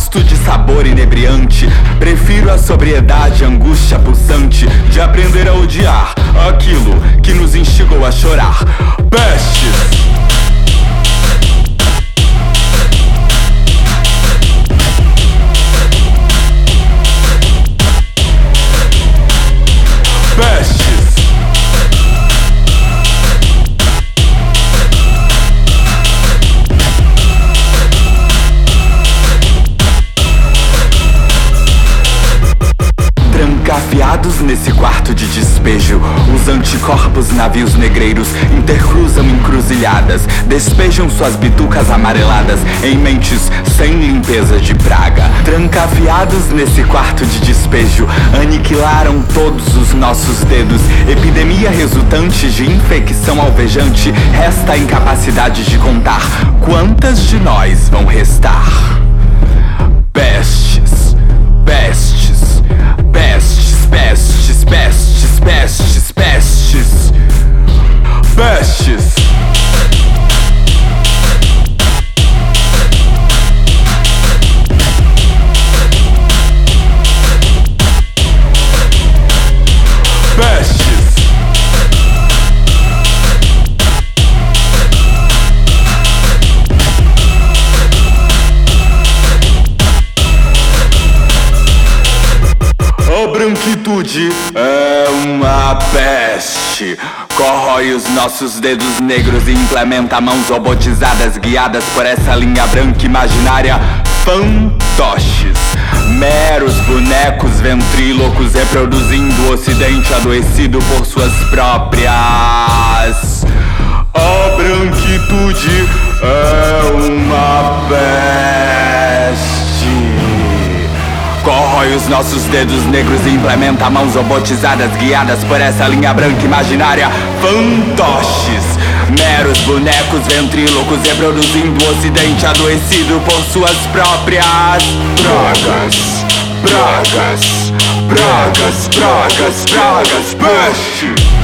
gosto de sabor inebriante. Prefiro a sobriedade, a angústia pulsante de aprender a odiar aquilo que nos instigou a chorar. Pestes! Trancafiados nesse quarto de despejo, os anticorpos navios negreiros intercruzam encruzilhadas, despejam suas bitucas amareladas em mentes sem limpeza de praga. Trancafiados nesse quarto de despejo, aniquilaram todos os nossos dedos. Epidemia resultante de infecção alvejante, resta a incapacidade de contar quantas de nós vão restar. Pestes, pestes, pestes, pestes, pestes, pestes, pestes, pestes. A branquitude é uma peste. Corrói os nossos dedos negros e implementa mãos robotizadas guiadas por essa linha branca imaginária. Fantoches, meros bonecos ventrílocos reproduzindo o ocidente adoecido por suas próprias. A branquitude é uma peste. Corrói os nossos dedos negros e implementa mãos robotizadas guiadas por essa linha branca imaginária. Fantoches, meros bonecos ventrílocos reproduzindo o ocidente adoecido por suas próprias pragas, pragas, pragas, pragas, pragas, peste.